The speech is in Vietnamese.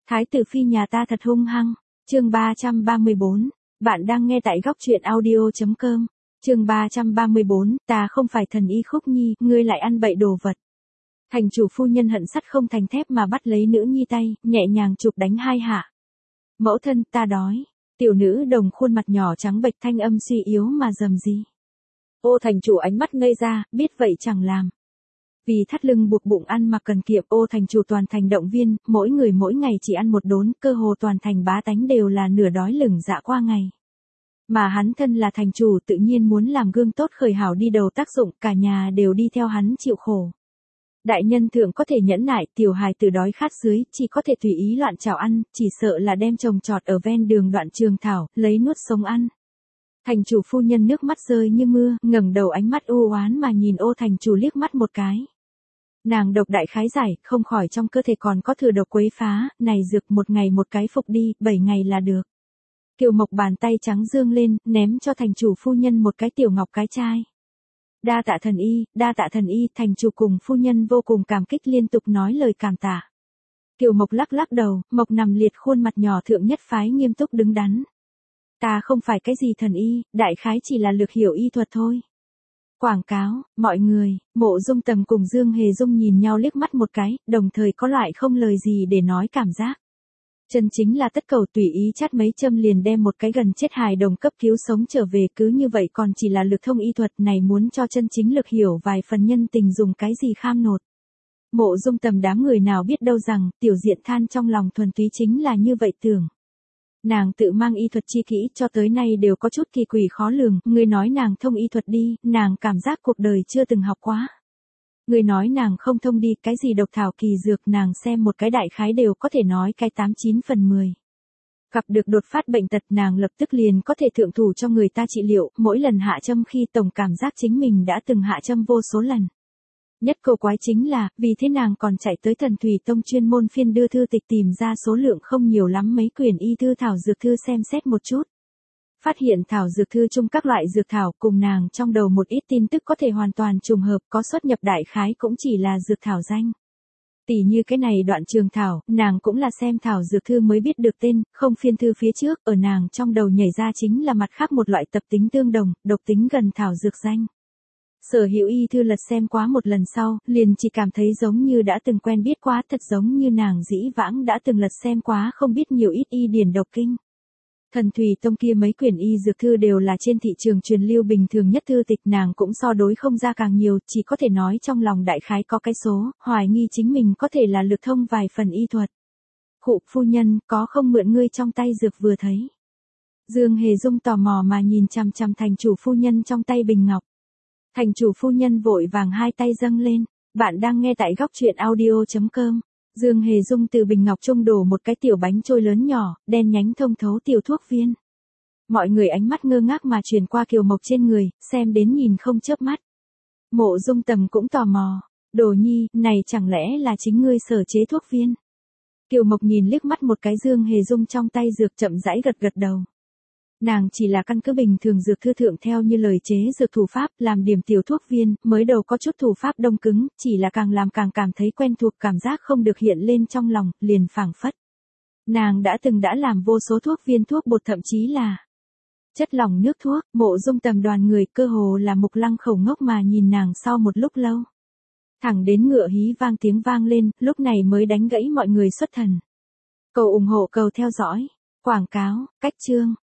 Thái tử phi nhà ta thật hung hăng. Chương 334. Bạn đang nghe tại góc truyện audio.com. Chương 334. Ta không phải thần y Khúc Nhi, ngươi lại ăn bậy đồ vật. Thành chủ phu nhân hận sắt không thành thép mà bắt lấy nữ nhi tay, nhẹ nhàng chụp đánh hai hạ. Mẫu thân, ta đói. Tiểu nữ đồng khuôn mặt nhỏ trắng bệch, thanh âm suy yếu mà rầm rì. Ô thành chủ ánh mắt ngây ra, biết vậy chẳng làm. Vì thắt lưng buộc bụng ăn mà cần kiệm, ô thành chủ toàn thành động viên, mỗi người mỗi ngày chỉ ăn một đốn, cơ hồ toàn thành bá tánh đều là nửa đói lửng dạ qua ngày. Mà hắn thân là thành chủ tự nhiên muốn làm gương tốt khởi hảo đi đầu tác dụng, cả nhà đều đi theo hắn chịu khổ. Đại nhân thượng có thể nhẫn nại, tiểu hài tử đói khát dưới, chỉ có thể tùy ý loạn chảo ăn, chỉ sợ là đem trồng trọt ở ven đường đoạn trường thảo, lấy nuốt sống ăn. Thành chủ phu nhân nước mắt rơi như mưa, ngẩng đầu ánh mắt u oán mà nhìn ô thành chủ liếc mắt một cái. Nàng độc đại khái giải, không khỏi trong cơ thể còn có thừa độc quấy phá, này dược một ngày một cái phục đi, 7 ngày là được. Kiều Mộc bàn tay trắng dương lên, ném cho thành chủ phu nhân một cái tiểu ngọc cái chai. Đa tạ thần y, thành chủ cùng phu nhân vô cùng cảm kích liên tục nói lời cảm tạ. Kiều Mộc lắc lắc đầu, Mộc nằm liệt khuôn mặt nhỏ thượng nhất phái nghiêm túc đứng đắn. Ta không phải cái gì thần y, đại khái chỉ là lược hiểu y thuật thôi. Quảng cáo, mọi người, Mộ Dung Tầm cùng Dương Hề Dung nhìn nhau liếc mắt một cái, đồng thời có loại không lời gì để nói cảm giác. Chân chính là tất cầu tùy ý chát mấy châm liền đem một cái gần chết hài đồng cấp cứu sống trở về, cứ như vậy còn chỉ là lực thông y thuật này, muốn cho chân chính lực hiểu vài phần nhân tình dùng cái gì kham nột. Mộ Dung Tầm đám người nào biết đâu rằng, tiểu diện than trong lòng thuần túy chính là như vậy tưởng. Nàng tự mang y thuật chi kỹ cho tới nay đều có chút kỳ quỷ khó lường, người nói nàng thông y thuật đi, nàng cảm giác cuộc đời chưa từng học quá. Người nói nàng không thông đi, cái gì độc thảo kỳ dược nàng xem một cái đại khái đều có thể nói cái 89 phần 10. Gặp được đột phát bệnh tật nàng lập tức liền có thể thượng thủ cho người ta trị liệu, mỗi lần hạ châm khi tổng cảm giác chính mình đã từng hạ châm vô số lần. Nhất cầu quái chính là, vì thế nàng còn chạy tới Thần Thủy Tông chuyên môn phiên đưa thư tịch tìm ra số lượng không nhiều lắm mấy quyển y thư thảo dược thư xem xét một chút. Phát hiện thảo dược thư chung các loại dược thảo cùng nàng trong đầu một ít tin tức có thể hoàn toàn trùng hợp, có xuất nhập đại khái cũng chỉ là dược thảo danh. Tỉ như cái này đoạn trường thảo, nàng cũng là xem thảo dược thư mới biết được tên, không phiên thư phía trước, ở nàng trong đầu nhảy ra chính là mặt khác một loại tập tính tương đồng, độc tính gần thảo dược danh. Sở hữu y thư lật xem quá một lần sau, liền chỉ cảm thấy giống như đã từng quen biết quá, thật giống như nàng dĩ vãng đã từng lật xem quá không biết nhiều ít y điển độc kinh. Thần Thủy Tông kia mấy quyển y dược thư đều là trên thị trường truyền lưu bình thường nhất thư tịch, nàng cũng so đối không ra càng nhiều, chỉ có thể nói trong lòng đại khái có cái số, hoài nghi chính mình có thể là lực thông vài phần y thuật. Khụ phu nhân, có không mượn ngươi trong tay dược vừa thấy. Dương Hề Dung tò mò mà nhìn chằm chằm thành chủ phu nhân trong tay bình ngọc. Thành chủ phu nhân vội vàng hai tay dâng lên, bạn đang nghe tại góc truyện audio.com. Dương Hề Dung từ bình ngọc trung đổ một cái tiểu bánh trôi lớn nhỏ, đen nhánh thông thấu tiểu thuốc viên. Mọi người ánh mắt ngơ ngác mà truyền qua Kiều Mộc trên người, xem đến nhìn không chớp mắt. Mộ Dung Tầm cũng tò mò, Đồ Nhi, này chẳng lẽ là chính ngươi sở chế thuốc viên? Kiều Mộc nhìn liếc mắt một cái Dương Hề Dung trong tay dược, chậm rãi gật gật đầu. Nàng chỉ là căn cứ bình thường dược thư thượng theo như lời chế dược thủ pháp, làm điểm tiểu thuốc viên, mới đầu có chút thủ pháp đông cứng, chỉ là càng làm càng cảm thấy quen thuộc, cảm giác không được hiện lên trong lòng, liền phảng phất. Nàng đã làm vô số thuốc viên thuốc bột, thậm chí là chất lỏng nước thuốc. Mộ Dung Tầm đoàn người cơ hồ là mục lăng khẩu ngốc mà nhìn nàng sau một lúc lâu. Thẳng đến ngựa hí vang tiếng vang lên, lúc này mới đánh gãy mọi người xuất thần. Cầu ủng hộ, cầu theo dõi. Quảng cáo, cách chương.